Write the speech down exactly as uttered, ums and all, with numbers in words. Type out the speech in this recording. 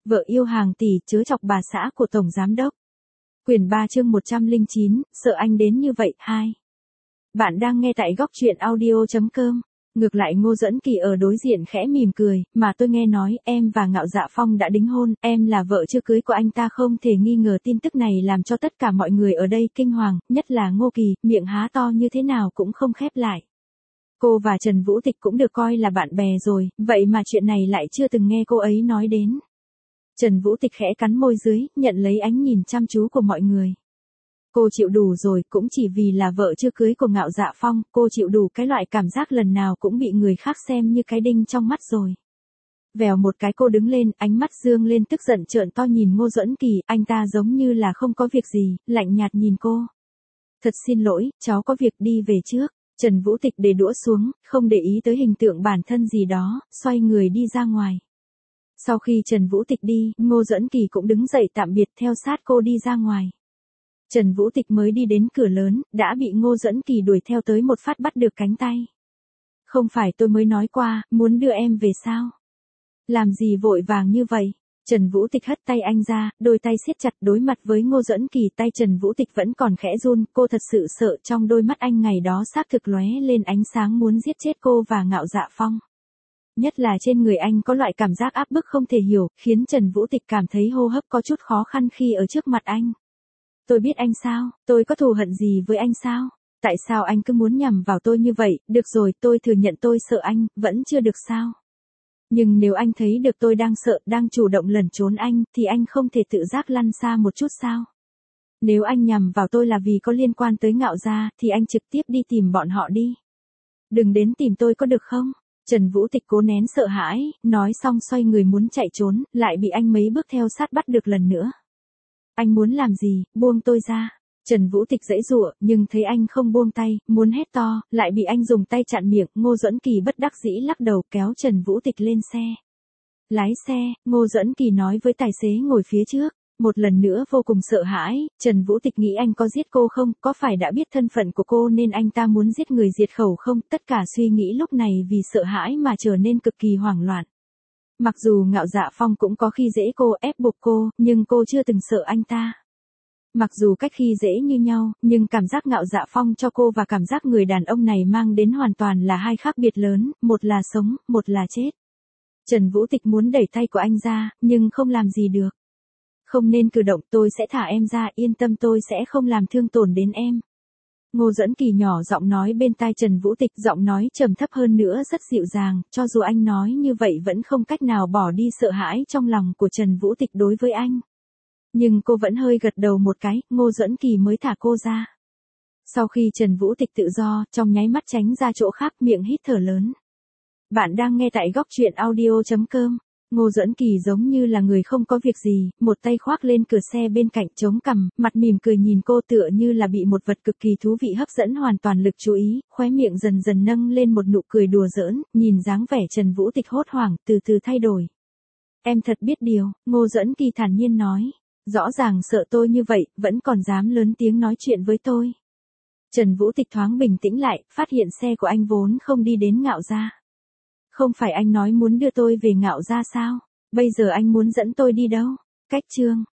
Vợ yêu hàng tỷ chớ chọc bà xã của Tổng Giám Đốc. Quyển ba chương một trăm lẻ chín, sợ anh đến như vậy, hai. Bạn đang nghe tại góc truyện audio chấm com. Ngược lại Ngô Duẫn Kỳ ở đối diện khẽ mỉm cười, mà tôi nghe nói em và Ngạo Dạ Phong đã đính hôn, em là vợ chưa cưới của anh ta. Không thể nghi ngờ tin tức này làm cho tất cả mọi người ở đây kinh hoàng, nhất là Ngô Kỳ, miệng há to như thế nào cũng không khép lại. Cô và Trần Vũ Tịch cũng được coi là bạn bè rồi, vậy mà chuyện này lại chưa từng nghe cô ấy nói đến. Trần Vũ Tịch khẽ cắn môi dưới, nhận lấy ánh nhìn chăm chú của mọi người. Cô chịu đủ rồi, cũng chỉ vì là vợ chưa cưới của Ngạo Dạ Phong, cô chịu đủ cái loại cảm giác lần nào cũng bị người khác xem như cái đinh trong mắt rồi. Vèo một cái cô đứng lên, ánh mắt dương lên tức giận trợn to nhìn Ngô Duẫn Kỳ, anh ta giống như là không có việc gì, lạnh nhạt nhìn cô. Thật xin lỗi, cháu có việc đi về trước. Trần Vũ Tịch để đũa xuống, không để ý tới hình tượng bản thân gì đó, xoay người đi ra ngoài. Sau khi Trần Vũ Tịch đi, Ngô Duẫn Kỳ cũng đứng dậy tạm biệt theo sát cô đi ra ngoài. Trần Vũ Tịch mới đi đến cửa lớn, đã bị Ngô Duẫn Kỳ đuổi theo tới một phát bắt được cánh tay. Không phải tôi mới nói qua, muốn đưa em về sao? Làm gì vội vàng như vậy? Trần Vũ Tịch hất tay anh ra, đôi tay siết chặt đối mặt với Ngô Duẫn Kỳ, tay Trần Vũ Tịch vẫn còn khẽ run, cô thật sự sợ trong đôi mắt anh ngày đó xác thực lóe lên ánh sáng muốn giết chết cô và Ngạo Dạ Phong. Nhất là trên người anh có loại cảm giác áp bức không thể hiểu, khiến Trần Vũ Tịch cảm thấy hô hấp có chút khó khăn khi ở trước mặt anh. Tôi biết anh sao, tôi có thù hận gì với anh sao? Tại sao anh cứ muốn nhằm vào tôi như vậy? Được rồi, tôi thừa nhận tôi sợ anh, vẫn chưa được sao? Nhưng nếu anh thấy được tôi đang sợ, đang chủ động lẩn trốn anh, thì anh không thể tự giác lăn xa một chút sao? Nếu anh nhằm vào tôi là vì có liên quan tới Ngạo gia, thì anh trực tiếp đi tìm bọn họ đi. Đừng đến tìm tôi có được không? Trần Vũ Tịch cố nén sợ hãi, nói xong xoay người muốn chạy trốn, lại bị anh mấy bước theo sát bắt được lần nữa. Anh muốn làm gì, buông tôi ra. Trần Vũ Tịch giãy giụa, nhưng thấy anh không buông tay, muốn hét to, lại bị anh dùng tay chặn miệng. Ngô Duẫn Kỳ bất đắc dĩ lắc đầu kéo Trần Vũ Tịch lên xe. Lái xe, Ngô Duẫn Kỳ nói với tài xế ngồi phía trước. Một lần nữa vô cùng sợ hãi, Trần Vũ Tịch nghĩ anh có giết cô không, có phải đã biết thân phận của cô nên anh ta muốn giết người diệt khẩu không, tất cả suy nghĩ lúc này vì sợ hãi mà trở nên cực kỳ hoảng loạn. Mặc dù Ngạo Dạ Phong cũng có khi dễ cô, ép buộc cô, nhưng cô chưa từng sợ anh ta. Mặc dù cách khi dễ như nhau, nhưng cảm giác Ngạo Dạ Phong cho cô và cảm giác người đàn ông này mang đến hoàn toàn là hai khác biệt lớn, một là sống, một là chết. Trần Vũ Tịch muốn đẩy tay của anh ra, nhưng không làm gì được. Không nên cử động, tôi sẽ thả em ra, yên tâm, tôi sẽ không làm thương tổn đến em. Ngô Duẫn Kỳ nhỏ giọng nói bên tai Trần Vũ Tịch, giọng nói trầm thấp hơn nữa rất dịu dàng, cho dù anh nói như vậy vẫn không cách nào bỏ đi sợ hãi trong lòng của Trần Vũ Tịch đối với anh. Nhưng cô vẫn hơi gật đầu một cái, Ngô Duẫn Kỳ mới thả cô ra. Sau khi Trần Vũ Tịch tự do, trong nháy mắt tránh ra chỗ khác, miệng hít thở lớn. Bạn đang nghe tại góc truyện audio chấm com. Ngô Duẫn Kỳ giống như là người không có việc gì, một tay khoác lên cửa xe bên cạnh chống cằm, mặt mỉm cười nhìn cô tựa như là bị một vật cực kỳ thú vị hấp dẫn hoàn toàn lực chú ý, khóe miệng dần dần nâng lên một nụ cười đùa giỡn, nhìn dáng vẻ Trần Vũ Tịch hốt hoảng, từ từ thay đổi. Em thật biết điều, Ngô Duẫn Kỳ thản nhiên nói, rõ ràng sợ tôi như vậy, vẫn còn dám lớn tiếng nói chuyện với tôi. Trần Vũ Tịch thoáng bình tĩnh lại, phát hiện xe của anh vốn không đi đến Ngạo gia. Không phải anh nói muốn đưa tôi về Ngạo gia sao? Bây giờ anh muốn dẫn tôi đi đâu? Cách chương.